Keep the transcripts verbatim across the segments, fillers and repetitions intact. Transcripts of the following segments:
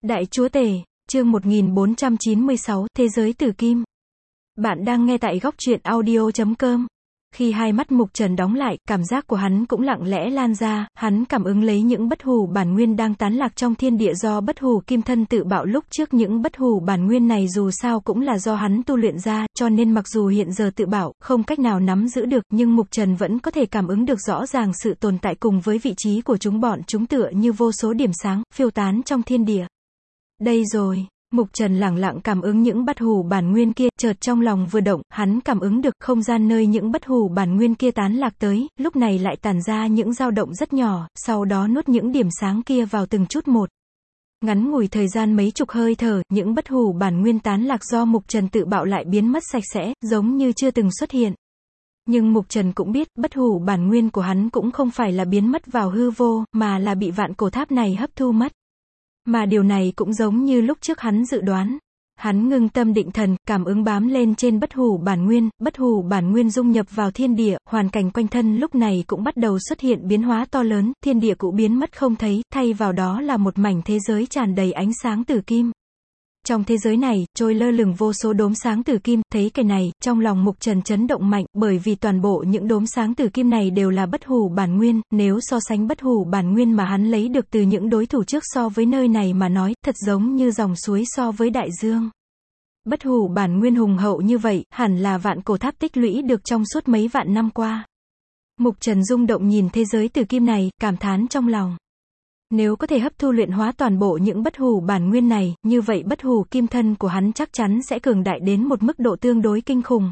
Đại Chúa Tể, chương một nghìn bốn trăm chín mươi sáu, Thế giới tử kim. Bạn đang nghe tại góc truyện audio chấm com. Khi hai mắt Mục Trần đóng lại, cảm giác của hắn cũng lặng lẽ lan ra, hắn cảm ứng lấy những bất hủ bản nguyên đang tán lạc trong thiên địa do bất hủ kim thân tự bạo lúc trước. Những bất hủ bản nguyên này dù sao cũng là do hắn tu luyện ra, cho nên mặc dù hiện giờ tự bạo, không cách nào nắm giữ được, nhưng Mục Trần vẫn có thể cảm ứng được rõ ràng sự tồn tại cùng với vị trí của chúng. Bọn chúng tựa như vô số điểm sáng, phiêu tán trong thiên địa. Đây rồi. Mục Trần lẳng lặng cảm ứng những bất hủ bản nguyên kia, chợt trong lòng vừa động, hắn cảm ứng được không gian nơi những bất hủ bản nguyên kia tán lạc tới, lúc này lại tản ra những dao động rất nhỏ, sau đó nuốt những điểm sáng kia vào từng chút một. Ngắn ngủi thời gian mấy chục hơi thở, những bất hủ bản nguyên tán lạc do Mục Trần tự bạo lại biến mất sạch sẽ, giống như chưa từng xuất hiện. Nhưng Mục Trần cũng biết, bất hủ bản nguyên của hắn cũng không phải là biến mất vào hư vô, mà là bị vạn cổ tháp này hấp thu mất. Mà điều này cũng giống như lúc trước hắn dự đoán. Hắn ngưng tâm định thần, cảm ứng bám lên trên bất hủ bản nguyên, bất hủ bản nguyên dung nhập vào thiên địa, hoàn cảnh quanh thân lúc này cũng bắt đầu xuất hiện biến hóa to lớn, thiên địa cũng biến mất không thấy, thay vào đó là một mảnh thế giới tràn đầy ánh sáng tử kim. Trong thế giới này, trôi lơ lửng vô số đốm sáng tử kim, thấy cái này, trong lòng Mục Trần chấn động mạnh, bởi vì toàn bộ những đốm sáng tử kim này đều là bất hủ bản nguyên, nếu so sánh bất hủ bản nguyên mà hắn lấy được từ những đối thủ trước so với nơi này mà nói, thật giống như dòng suối so với đại dương. Bất hủ bản nguyên hùng hậu như vậy, hẳn là vạn cổ tháp tích lũy được trong suốt mấy vạn năm qua. Mục Trần rung động nhìn thế giới tử kim này, cảm thán trong lòng. Nếu có thể hấp thu luyện hóa toàn bộ những bất hủ bản nguyên này, như vậy bất hủ kim thân của hắn chắc chắn sẽ cường đại đến một mức độ tương đối kinh khủng.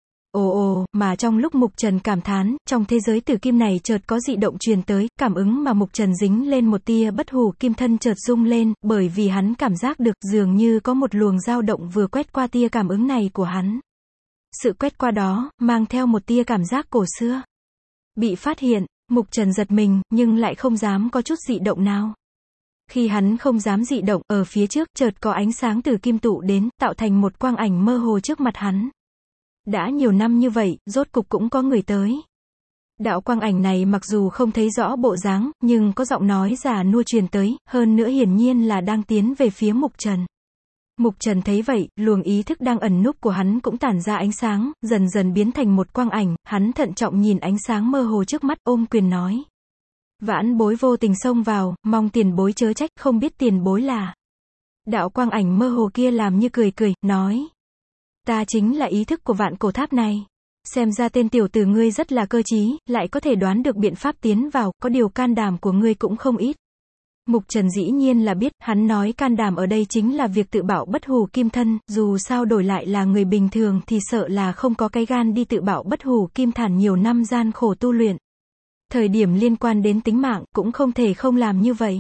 Ồ ồ, mà trong lúc Mục Trần cảm thán, trong thế giới tử kim này chợt có dị động truyền tới, cảm ứng mà Mục Trần dính lên một tia bất hủ kim thân chợt rung lên, bởi vì hắn cảm giác được dường như có một luồng dao động vừa quét qua tia cảm ứng này của hắn. Sự quét qua đó, mang theo một tia cảm giác cổ xưa. Bị phát hiện. Mục Trần giật mình, nhưng lại không dám có chút dị động nào. Khi hắn không dám dị động, ở phía trước, chợt có ánh sáng từ kim tụ đến, tạo thành một quang ảnh mơ hồ trước mặt hắn. Đã nhiều năm như vậy, rốt cục cũng có người tới. Đạo quang ảnh này mặc dù không thấy rõ bộ dáng, nhưng có giọng nói già nua truyền tới, hơn nữa hiển nhiên là đang tiến về phía Mục Trần. Mục Trần thấy vậy, luồng ý thức đang ẩn núp của hắn cũng tản ra ánh sáng, dần dần biến thành một quang ảnh, hắn thận trọng nhìn ánh sáng mơ hồ trước mắt, ôm quyền nói. Vãn bối vô tình xông vào, mong tiền bối chớ trách, không biết tiền bối là. Đạo quang ảnh mơ hồ kia làm như cười cười, nói. Ta chính là ý thức của vạn cổ tháp này. Xem ra tên tiểu tử ngươi rất là cơ trí, lại có thể đoán được biện pháp tiến vào, có điều can đảm của ngươi cũng không ít. Mục Trần dĩ nhiên là biết, hắn nói can đảm ở đây chính là việc tự bạo bất hủ kim thân, dù sao đổi lại là người bình thường thì sợ là không có cái gan đi tự bạo bất hủ kim thản nhiều năm gian khổ tu luyện. Thời điểm liên quan đến tính mạng, cũng không thể không làm như vậy.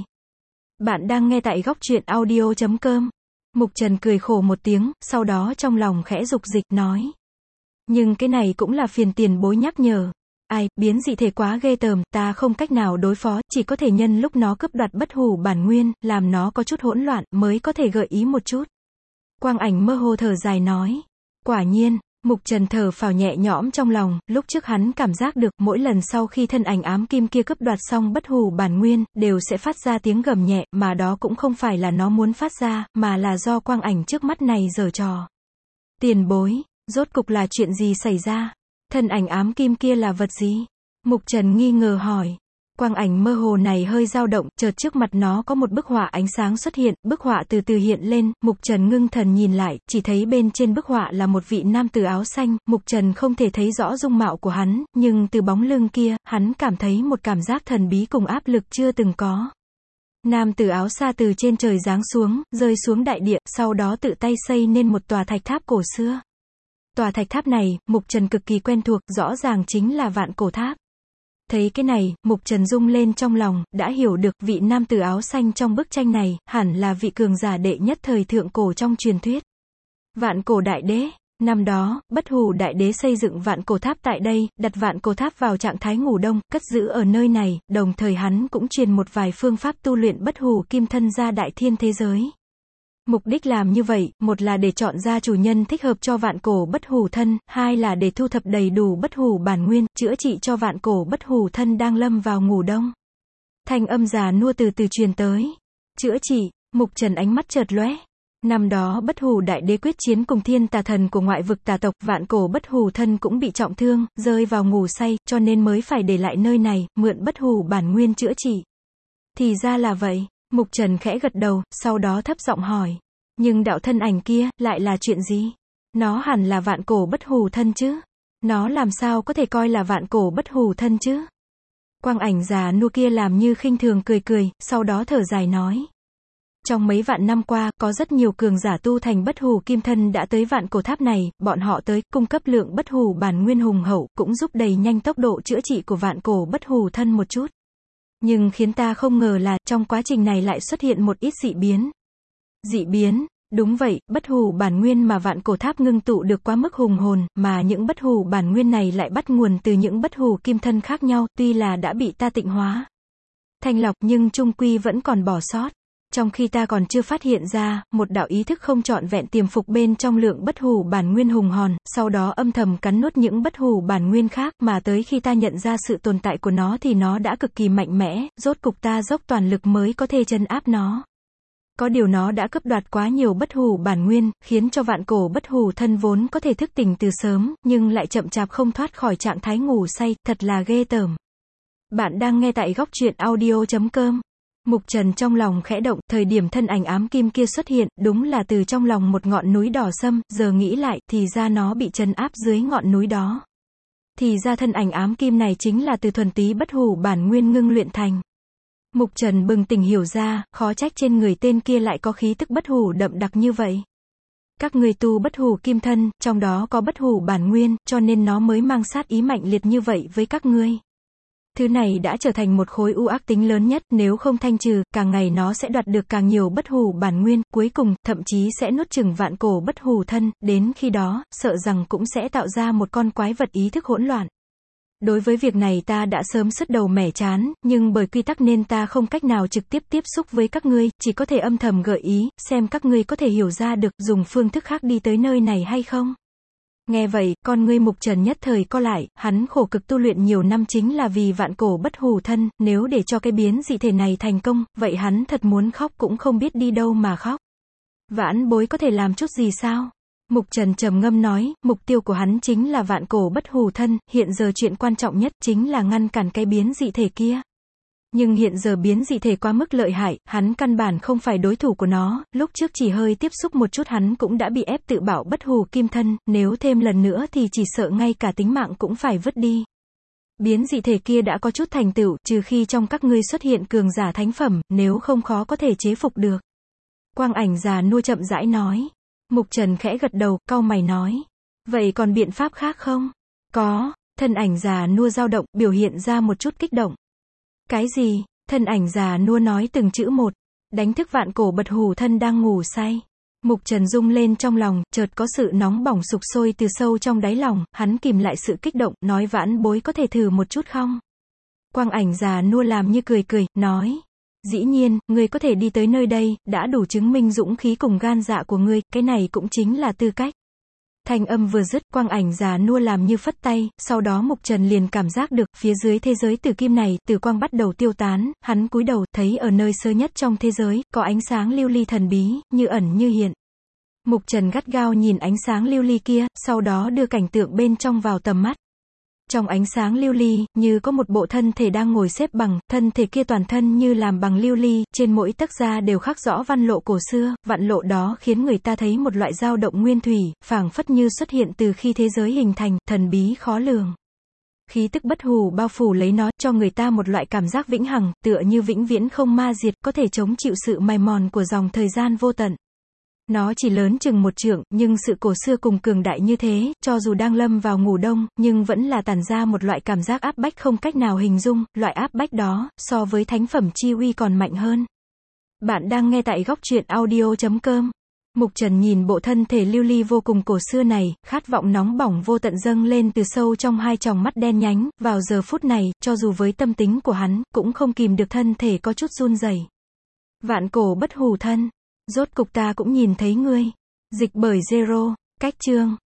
Bạn đang nghe tại góc truyện audio chấm com. Mục Trần cười khổ một tiếng, sau đó trong lòng khẽ dục dịch nói. Nhưng cái này cũng là phiền tiền bối nhắc nhở. Ai, biến dị thể quá ghê tởm, ta không cách nào đối phó, chỉ có thể nhân lúc nó cướp đoạt bất hủ bản nguyên, làm nó có chút hỗn loạn, mới có thể gợi ý một chút. Quang ảnh mơ hồ thở dài nói. Quả nhiên, Mục Trần thở phào nhẹ nhõm trong lòng, lúc trước hắn cảm giác được, mỗi lần sau khi thân ảnh ám kim kia cướp đoạt xong bất hủ bản nguyên, đều sẽ phát ra tiếng gầm nhẹ, mà đó cũng không phải là nó muốn phát ra, mà là do quang ảnh trước mắt này giở trò. Tiền bối, rốt cục là chuyện gì xảy ra? Thân ảnh ám kim kia là vật gì? Mục Trần nghi ngờ hỏi. Quang ảnh mơ hồ này hơi dao động, chợt trước mặt nó có một bức họa ánh sáng xuất hiện, bức họa từ từ hiện lên, Mục Trần ngưng thần nhìn lại, chỉ thấy bên trên bức họa là một vị nam tử áo xanh, Mục Trần không thể thấy rõ dung mạo của hắn, nhưng từ bóng lưng kia, hắn cảm thấy một cảm giác thần bí cùng áp lực chưa từng có. Nam tử áo xa từ trên trời giáng xuống, rơi xuống đại địa, sau đó tự tay xây nên một tòa thạch tháp cổ xưa. Tòa thạch tháp này, Mục Trần cực kỳ quen thuộc, rõ ràng chính là vạn cổ tháp. Thấy cái này, Mục Trần rung lên trong lòng, đã hiểu được vị nam tử áo xanh trong bức tranh này, hẳn là vị cường giả đệ nhất thời thượng cổ trong truyền thuyết. Vạn cổ đại đế, năm đó, bất hủ đại đế xây dựng vạn cổ tháp tại đây, đặt vạn cổ tháp vào trạng thái ngủ đông, cất giữ ở nơi này, đồng thời hắn cũng truyền một vài phương pháp tu luyện bất hủ kim thân ra đại thiên thế giới. Mục đích làm như vậy, một là để chọn ra chủ nhân thích hợp cho vạn cổ bất hủ thân, hai là để thu thập đầy đủ bất hủ bản nguyên, chữa trị cho vạn cổ bất hủ thân đang lâm vào ngủ đông. Thanh âm già nua từ từ truyền tới. Chữa trị, Mục Trần ánh mắt chợt lóe. Năm đó Bất Hủ Đại Đế quyết chiến cùng thiên tà thần của ngoại vực tà tộc, vạn cổ Bất Hủ thân cũng bị trọng thương, rơi vào ngủ say, cho nên mới phải để lại nơi này, mượn Bất Hủ bản nguyên chữa trị. Thì ra là vậy. Mục Trần khẽ gật đầu, sau đó thấp giọng hỏi. Nhưng đạo thân ảnh kia, lại là chuyện gì? Nó hẳn là vạn cổ Bất Hủ thân chứ? Nó làm sao có thể coi là vạn cổ Bất Hủ thân chứ? Quang ảnh già nua kia làm như khinh thường cười cười, sau đó thở dài nói. Trong mấy vạn năm qua, có rất nhiều cường giả tu thành Bất Hủ kim thân đã tới vạn cổ tháp này, bọn họ tới, cung cấp lượng Bất Hủ bản nguyên hùng hậu, cũng giúp đẩy nhanh tốc độ chữa trị của vạn cổ Bất Hủ thân một chút. Nhưng khiến ta không ngờ là, trong quá trình này lại xuất hiện một ít dị biến. Dị biến? Đúng vậy, Bất Hủ bản nguyên mà vạn cổ tháp ngưng tụ được quá mức hùng hồn, mà những Bất Hủ bản nguyên này lại bắt nguồn từ những Bất Hủ kim thân khác nhau, tuy là đã bị ta tịnh hóa, thanh lọc, nhưng chung quy vẫn còn bỏ sót. Trong khi ta còn chưa phát hiện ra, một đạo ý thức không trọn vẹn tiềm phục bên trong lượng Bất Hủ bản nguyên hùng hồn, sau đó âm thầm cắn nuốt những Bất Hủ bản nguyên khác, mà tới khi ta nhận ra sự tồn tại của nó thì nó đã cực kỳ mạnh mẽ, rốt cục ta dốc toàn lực mới có thể trấn áp nó. Có điều nó đã cướp đoạt quá nhiều Bất Hủ bản nguyên, khiến cho vạn cổ Bất Hủ thân vốn có thể thức tỉnh từ sớm, nhưng lại chậm chạp không thoát khỏi trạng thái ngủ say, thật là ghê tởm. Bạn đang nghe tại góc truyện audio chấm com. Mục Trần trong lòng khẽ động, thời điểm thân ảnh ám kim kia xuất hiện, đúng là từ trong lòng một ngọn núi đỏ sâm, giờ nghĩ lại, thì ra nó bị trấn áp dưới ngọn núi đó. Thì ra thân ảnh ám kim này chính là từ thuần túy Bất Hủ bản nguyên ngưng luyện thành. Mục Trần bừng tỉnh hiểu ra, khó trách trên người tên kia lại có khí tức Bất Hủ đậm đặc như vậy. Các người tu Bất Hủ kim thân, trong đó có Bất Hủ bản nguyên, cho nên nó mới mang sát ý mạnh liệt như vậy với các ngươi. Thứ này đã trở thành một khối u ác tính lớn nhất, nếu không thanh trừ, càng ngày nó sẽ đoạt được càng nhiều Bất Hủ bản nguyên, cuối cùng, thậm chí sẽ nuốt chửng vạn cổ Bất Hủ thân, đến khi đó, sợ rằng cũng sẽ tạo ra một con quái vật ý thức hỗn loạn. Đối với việc này ta đã sớm sứt đầu mẻ chán, nhưng bởi quy tắc nên ta không cách nào trực tiếp tiếp xúc với các ngươi, chỉ có thể âm thầm gợi ý, xem các ngươi có thể hiểu ra được, dùng phương thức khác đi tới nơi này hay không. Nghe vậy, con ngươi Mục Trần nhất thời co lại, hắn khổ cực tu luyện nhiều năm chính là vì vạn cổ Bất Hủ thân, nếu để cho cái biến dị thể này thành công, vậy hắn thật muốn khóc cũng không biết đi đâu mà khóc. Vãn bối có thể làm chút gì sao? Mục Trần trầm ngâm nói, mục tiêu của hắn chính là vạn cổ Bất Hủ thân, hiện giờ chuyện quan trọng nhất chính là ngăn cản cái biến dị thể kia. Nhưng hiện giờ biến dị thể quá mức lợi hại, hắn căn bản không phải đối thủ của nó, lúc trước chỉ hơi tiếp xúc một chút hắn cũng đã bị ép tự bảo Bất Hủ kim thân, nếu thêm lần nữa thì chỉ sợ ngay cả tính mạng cũng phải vứt đi. Biến dị thể kia đã có chút thành tựu, trừ khi trong các ngươi xuất hiện cường giả thánh phẩm, nếu không khó có thể chế phục được. Quang ảnh già nua chậm rãi nói. Mục Trần khẽ gật đầu, cau mày nói. Vậy còn biện pháp khác không? Có, thân ảnh già nua dao động, biểu hiện ra một chút kích động. Cái gì? Thân ảnh già nua nói từng chữ một. Đánh thức vạn cổ Bất Hủ thân đang ngủ say. Mục Trần rung lên trong lòng, chợt có sự nóng bỏng sục sôi từ sâu trong đáy lòng, hắn kìm lại sự kích động, nói vãn bối có thể thử một chút không? Quang ảnh già nua làm như cười cười, nói. Dĩ nhiên, ngươi có thể đi tới nơi đây, đã đủ chứng minh dũng khí cùng gan dạ của ngươi, cái này cũng chính là tư cách. Thanh âm vừa dứt, quang ảnh già nua làm như phất tay, sau đó Mục Trần liền cảm giác được, phía dưới thế giới tử kim này, tử quang bắt đầu tiêu tán, hắn cúi đầu, thấy ở nơi sơ nhất trong thế giới, có ánh sáng lưu ly thần bí, như ẩn như hiện. Mục Trần gắt gao nhìn ánh sáng lưu ly kia, sau đó đưa cảnh tượng bên trong vào tầm mắt. Trong ánh sáng lưu ly, như có một bộ thân thể đang ngồi xếp bằng, thân thể kia toàn thân như làm bằng lưu ly, trên mỗi tấc da đều khắc rõ văn lộ cổ xưa, vạn lộ đó khiến người ta thấy một loại dao động nguyên thủy, phảng phất như xuất hiện từ khi thế giới hình thành, thần bí khó lường. Khí tức Bất Hủ bao phủ lấy nó, cho người ta một loại cảm giác vĩnh hằng, tựa như vĩnh viễn không ma diệt, có thể chống chịu sự mài mòn của dòng thời gian vô tận. Nó chỉ lớn chừng một trượng, nhưng sự cổ xưa cùng cường đại như thế, cho dù đang lâm vào ngủ đông, nhưng vẫn là tản ra một loại cảm giác áp bách không cách nào hình dung, loại áp bách đó, so với thánh phẩm chi uy còn mạnh hơn. Bạn đang nghe tại góc truyện audio chấm com. Mục Trần nhìn bộ thân thể lưu ly vô cùng cổ xưa này, khát vọng nóng bỏng vô tận dâng lên từ sâu trong hai tròng mắt đen nhánh, vào giờ phút này, cho dù với tâm tính của hắn, cũng không kìm được thân thể có chút run rẩy. Vạn cổ Bất Hủ thân. Rốt cục ta cũng nhìn thấy ngươi. Dịch bởi Zero. Cách chương.